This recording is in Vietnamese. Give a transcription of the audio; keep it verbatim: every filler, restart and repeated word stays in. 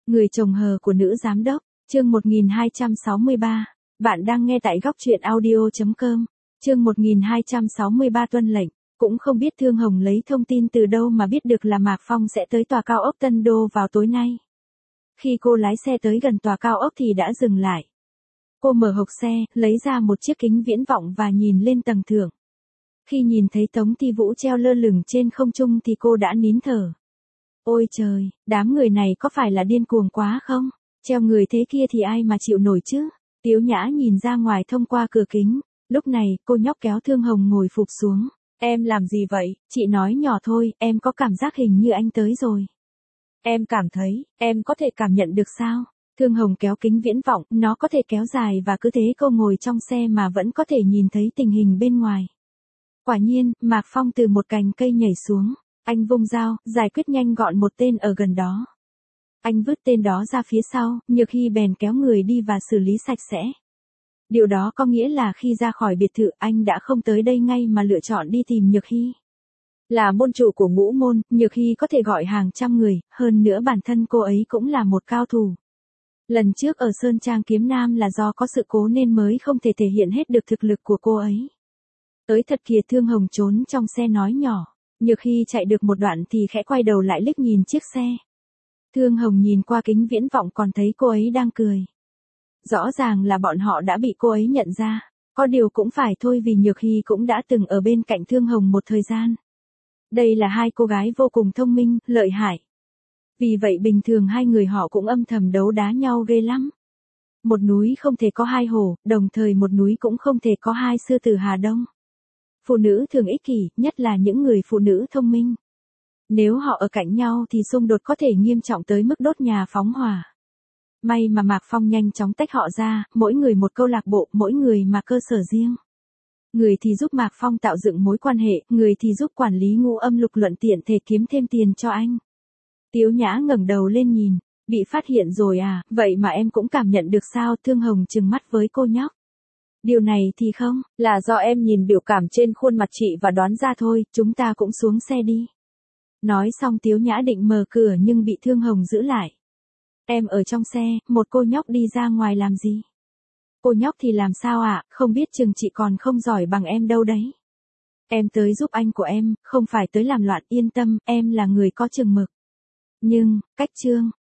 Người chồng hờ của nữ giám đốc, chương một nghìn hai trăm sáu mươi ba. Bạn đang nghe tại góc truyện audio chấm com. Chương một nghìn hai trăm sáu mươi ba tuân lệnh. Cũng không biết Thương Hồng lấy thông tin từ đâu mà biết được là Mạc Phong sẽ tới tòa cao ốc Tân Đô vào tối nay. Khi cô lái xe tới gần tòa cao ốc thì đã dừng lại. Cô mở hộc xe, lấy ra một chiếc kính viễn vọng và nhìn lên tầng thượng. Khi nhìn thấy Tống Ti Vũ treo lơ lửng trên không trung thì cô đã nín thở. Ôi trời, đám người này có phải là điên cuồng quá không? Treo người thế kia thì ai mà chịu nổi chứ? Tiếu Nhã nhìn ra ngoài thông qua cửa kính. Lúc này, cô nhóc kéo Thương Hồng ngồi phụp xuống. Em làm gì vậy? Chị nói nhỏ thôi, em có cảm giác hình như anh tới rồi. Em cảm thấy, em có thể cảm nhận được sao? Thương Hồng kéo kính viễn vọng, nó có thể kéo dài và cứ thế cô ngồi trong xe mà vẫn có thể nhìn thấy tình hình bên ngoài. Quả nhiên, Mạc Phong từ một cành cây nhảy xuống. Anh vung dao, giải quyết nhanh gọn một tên ở gần đó. Anh vứt tên đó ra phía sau, Nhược Hy bèn kéo người đi và xử lý sạch sẽ. Điều đó có nghĩa là khi ra khỏi biệt thự anh đã không tới đây ngay mà lựa chọn đi tìm Nhược Hy. Là môn chủ của ngũ môn, Nhược Hy có thể gọi hàng trăm người, hơn nữa bản thân cô ấy cũng là một cao thủ. Lần trước ở Sơn Trang Kiếm Nam là do có sự cố nên mới không thể thể hiện hết được thực lực của cô ấy. Tới thật kìa, Thương Hồng trốn trong xe nói nhỏ. Nhược Hy chạy được một đoạn thì khẽ quay đầu lại liếc nhìn chiếc xe. Thương Hồng nhìn qua kính viễn vọng còn thấy cô ấy đang cười. Rõ ràng là bọn họ đã bị cô ấy nhận ra. Có điều cũng phải thôi vì Nhược Hy cũng đã từng ở bên cạnh Thương Hồng một thời gian. Đây là hai cô gái vô cùng thông minh, lợi hại. Vì vậy bình thường hai người họ cũng âm thầm đấu đá nhau ghê lắm. Một núi không thể có hai hổ, đồng thời một núi cũng không thể có hai sư tử Hà Đông. Phụ nữ thường ích kỷ, nhất là những người phụ nữ thông minh. Nếu họ ở cạnh nhau thì xung đột có thể nghiêm trọng tới mức đốt nhà phóng hỏa. May mà Mạc Phong nhanh chóng tách họ ra, mỗi người một câu lạc bộ, mỗi người mà cơ sở riêng. Người thì giúp Mạc Phong tạo dựng mối quan hệ, người thì giúp quản lý Ngũ Âm Lục luận tiện thể kiếm thêm tiền cho anh. Tiếu Nhã ngẩng đầu lên nhìn, bị phát hiện rồi à, vậy mà em cũng cảm nhận được sao? Thương Hồng trừng mắt với cô nhóc. Điều này thì không, là do em nhìn biểu cảm trên khuôn mặt chị và đoán ra thôi, chúng ta cũng xuống xe đi. Nói xong Tiếu Nhã định mở cửa nhưng bị Thương Hồng giữ lại. Em ở trong xe, một cô nhóc đi ra ngoài làm gì? Cô nhóc thì làm sao ạ, à? Không biết chừng chị còn không giỏi bằng em đâu đấy. Em tới giúp anh của em, không phải tới làm loạn, yên tâm, em là người có chừng mực. Nhưng, cách trương,